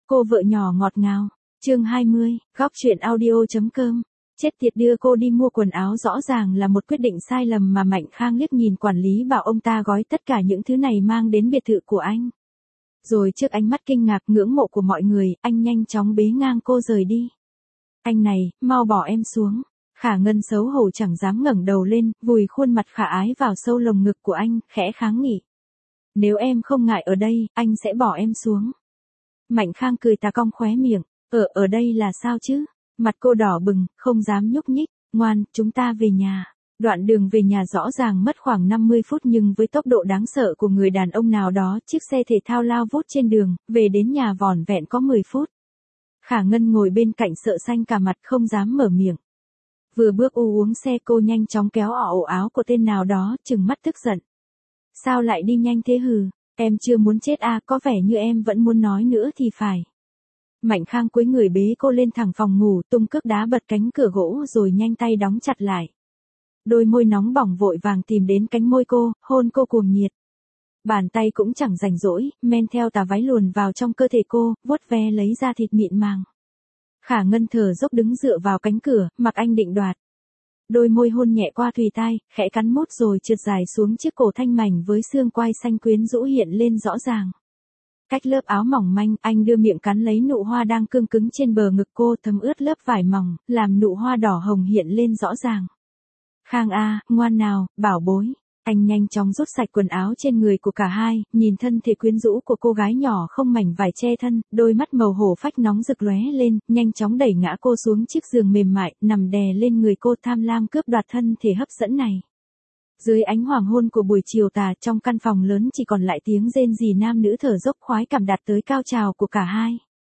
Cô vợ nhỏ ngọt ngào. Chương 20, góc truyện audio.com. Chết tiệt, đưa cô đi mua quần áo rõ ràng là một quyết định sai lầm mà Mạnh Khang liếc nhìn quản lý bảo ông ta gói tất cả những thứ này mang đến biệt thự của anh. Rồi trước ánh mắt kinh ngạc ngưỡng mộ của mọi người, anh nhanh chóng bế ngang cô rời đi. Anh này, mau bỏ em xuống. Khả Ngân xấu hổ chẳng dám ngẩng đầu lên, vùi khuôn mặt khả ái vào sâu lồng ngực của anh, khẽ kháng nghị. Nếu em không ngại ở đây, anh sẽ bỏ em xuống. Mạnh Khang cười tà cong khóe miệng. Ở đây là sao chứ? Mặt cô đỏ bừng, không dám nhúc nhích. Ngoan, chúng ta về nhà. Đoạn đường về nhà rõ ràng mất khoảng 50 phút nhưng với tốc độ đáng sợ của người đàn ông nào đó, chiếc xe thể thao lao vút trên đường, về đến nhà vỏn vẹn có 10 phút. Khả Ngân ngồi bên cạnh sợ xanh cả mặt không dám mở miệng. Vừa bước uống xe cô nhanh chóng kéo ổ áo của tên nào đó, trừng mắt tức giận. Sao lại đi nhanh thế hừ? Em chưa muốn chết à, có vẻ như em vẫn muốn nói nữa thì phải. Mạnh Khang cúi người bế cô lên thẳng phòng ngủ, tung cước đá bật cánh cửa gỗ rồi nhanh tay đóng chặt lại. Đôi môi nóng bỏng vội vàng tìm đến cánh môi cô, hôn cô cuồng nhiệt. Bàn tay cũng chẳng rảnh rỗi, men theo tà váy luồn vào trong cơ thể cô, vuốt ve lấy da thịt mịn màng. Khả Ngân thở dốc đứng dựa vào cánh cửa, mặc anh định đoạt. Đôi môi hôn nhẹ qua thùy tai, khẽ cắn mút rồi trượt dài xuống chiếc cổ thanh mảnh với xương quai xanh quyến rũ hiện lên rõ ràng. Cách lớp áo mỏng manh, anh đưa miệng cắn lấy nụ hoa đang cương cứng trên bờ ngực cô, thấm ướt lớp vải mỏng, làm nụ hoa đỏ hồng hiện lên rõ ràng. Khang a, ngoan nào, bảo bối. Anh nhanh chóng rút sạch quần áo trên người của cả hai, nhìn thân thể quyến rũ của cô gái nhỏ không mảnh vải che thân, đôi mắt màu hổ phách nóng rực lóe lên, nhanh chóng đẩy ngã cô xuống chiếc giường mềm mại, nằm đè lên người cô, tham lam cướp đoạt thân thể hấp dẫn này. Dưới ánh hoàng hôn của buổi chiều tà, trong căn phòng lớn chỉ còn lại tiếng rên rỉ nam nữ thở dốc khoái cảm đạt tới cao trào của cả hai.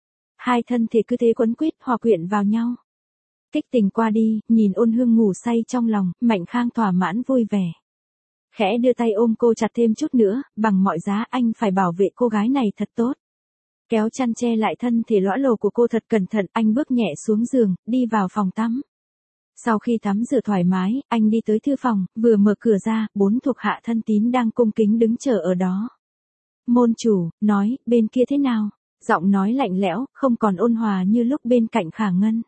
Hai thân thể cứ thế quấn quýt hòa quyện vào nhau. Kích tình qua đi, nhìn Ôn Hương ngủ say trong lòng, Mạnh Khang thỏa mãn vui vẻ. Khẽ đưa tay ôm cô chặt thêm chút nữa, bằng mọi giá anh phải bảo vệ cô gái này thật tốt. Kéo chăn che lại thân thể lõa lồ của cô thật cẩn thận, anh bước nhẹ xuống giường, đi vào phòng tắm. Sau khi tắm rửa thoải mái, anh đi tới thư phòng, vừa mở cửa ra, 4 thuộc hạ thân tín đang cung kính đứng chờ ở đó. Môn chủ, nói, bên kia thế nào? Giọng nói lạnh lẽo, không còn ôn hòa như lúc bên cạnh Khả Ngân.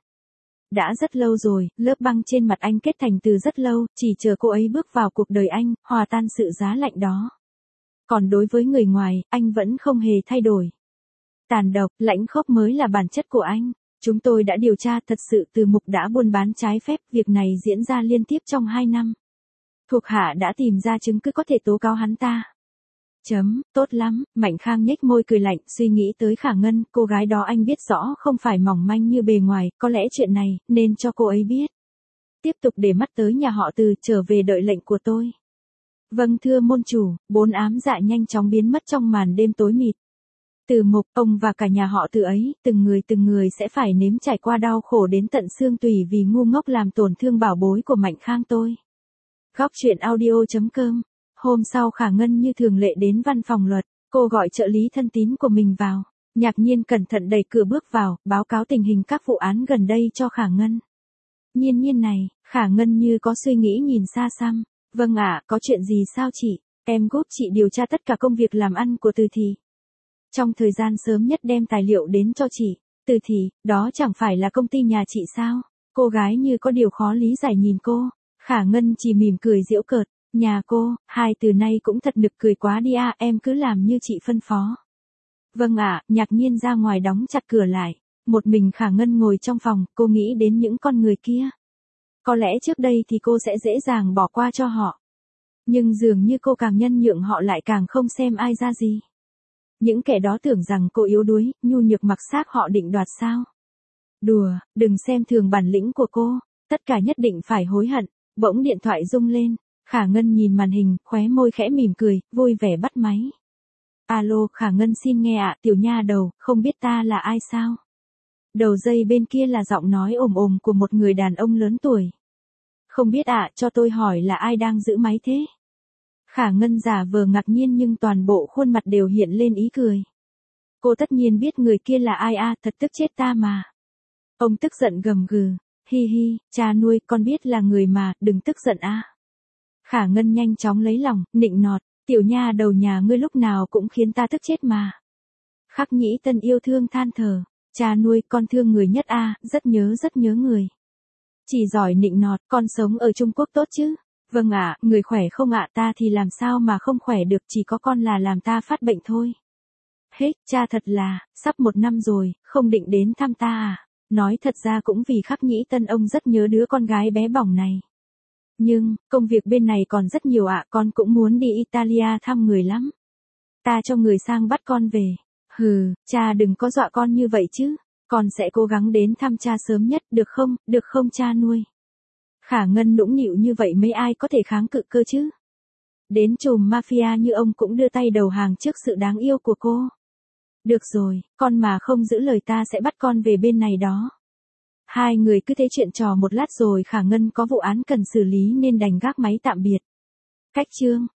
Đã rất lâu rồi, lớp băng trên mặt anh kết thành từ rất lâu, chỉ chờ cô ấy bước vào cuộc đời anh, hòa tan sự giá lạnh đó. Còn đối với người ngoài, anh vẫn không hề thay đổi. Tàn độc, lãnh khốc mới là bản chất của anh. Chúng tôi đã điều tra thật sự từ mục đã buôn bán trái phép, việc này diễn ra liên tiếp trong 2 năm. Thuộc hạ đã tìm ra chứng cứ có thể tố cáo hắn ta. Tốt lắm, Mạnh Khang nhếch môi cười lạnh, suy nghĩ tới Khả Ngân, cô gái đó anh biết rõ không phải mỏng manh như bề ngoài, có lẽ chuyện này, nên cho cô ấy biết. Tiếp tục để mắt tới nhà họ Từ, trở về đợi lệnh của tôi. Vâng thưa môn chủ, 4 ám dạ nhanh chóng biến mất trong màn đêm tối mịt. Từ Mục, ông và cả nhà họ Từ ấy, từng người sẽ phải nếm trải qua đau khổ đến tận xương tủy vì ngu ngốc làm tổn thương bảo bối của Mạnh Khang tôi. Góc truyện audio.com. Hôm sau Khả Ngân như thường lệ đến văn phòng luật, cô gọi trợ lý thân tín của mình vào. Nhạc Nhiên cẩn thận đẩy cửa bước vào, báo cáo tình hình các vụ án gần đây cho Khả Ngân. Nhiên này, Khả Ngân như có suy nghĩ nhìn xa xăm. Vâng ạ, có chuyện gì sao chị? Em giúp chị điều tra tất cả công việc làm ăn của Từ Thị. Trong thời gian sớm nhất đem tài liệu đến cho chị. Từ Thị, đó chẳng phải là công ty nhà chị sao? Cô gái như có điều khó lý giải nhìn cô. Khả Ngân chỉ mỉm cười giễu cợt. Nhà cô, 2 từ nay cũng thật nực cười quá đi à, em cứ làm như chị phân phó. Vâng ạ, Nhạc Nhiên ra ngoài đóng chặt cửa lại. Một mình Khả Ngân ngồi trong phòng, cô nghĩ đến những con người kia. Có lẽ trước đây thì cô sẽ dễ dàng bỏ qua cho họ. Nhưng dường như cô càng nhân nhượng họ lại càng không xem ai ra gì. Những kẻ đó tưởng rằng cô yếu đuối, nhu nhược mặc xác họ định đoạt sao? Đùa, đừng xem thường bản lĩnh của cô, tất cả nhất định phải hối hận. Bỗng điện thoại rung lên. Khả Ngân nhìn màn hình, khóe môi khẽ mỉm cười, vui vẻ bắt máy. Alo, Khả Ngân xin nghe ạ, tiểu nha đầu, không biết ta là ai sao? Đầu dây bên kia là giọng nói ồm ồm của một người đàn ông lớn tuổi. Không biết ạ, cho tôi hỏi là ai đang giữ máy thế? Khả Ngân giả vờ ngạc nhiên nhưng toàn bộ khuôn mặt đều hiện lên ý cười. Cô tất nhiên biết người kia là ai à, thật tức chết ta mà. Ông tức giận gầm gừ, hi hi, cha nuôi, con biết là người mà, đừng tức giận a. Khả Ngân nhanh chóng lấy lòng, nịnh nọt, tiểu nha đầu nhà ngươi lúc nào cũng khiến ta tức chết mà. Khắc Nhĩ Tân yêu thương than thở, cha nuôi con thương người nhất a, rất nhớ người. Chỉ giỏi nịnh nọt, con sống ở Trung Quốc tốt chứ? Vâng ạ, người khỏe không ạ, ta thì làm sao mà không khỏe được, chỉ có con là làm ta phát bệnh thôi. Hết, cha thật là, sắp 1 năm rồi, không định đến thăm ta à? Nói thật ra cũng vì Khắc Nhĩ Tân ông rất nhớ đứa con gái bé bỏng này. Nhưng, công việc bên này còn rất nhiều ạ, con cũng muốn đi Italia thăm người lắm. Ta cho người sang bắt con về. Hừ, cha đừng có dọa con như vậy chứ. Con sẽ cố gắng đến thăm cha sớm nhất, được không cha nuôi? Khả Ngân nũng nịu như vậy mấy ai có thể kháng cự cơ chứ? Đến trùm mafia như ông cũng đưa tay đầu hàng trước sự đáng yêu của cô. Được rồi, con mà không giữ lời ta sẽ bắt con về bên này đó. Hai người cứ thế chuyện trò một lát rồi Khả Ngân có vụ án cần xử lý nên đành gác máy tạm biệt. Cách chương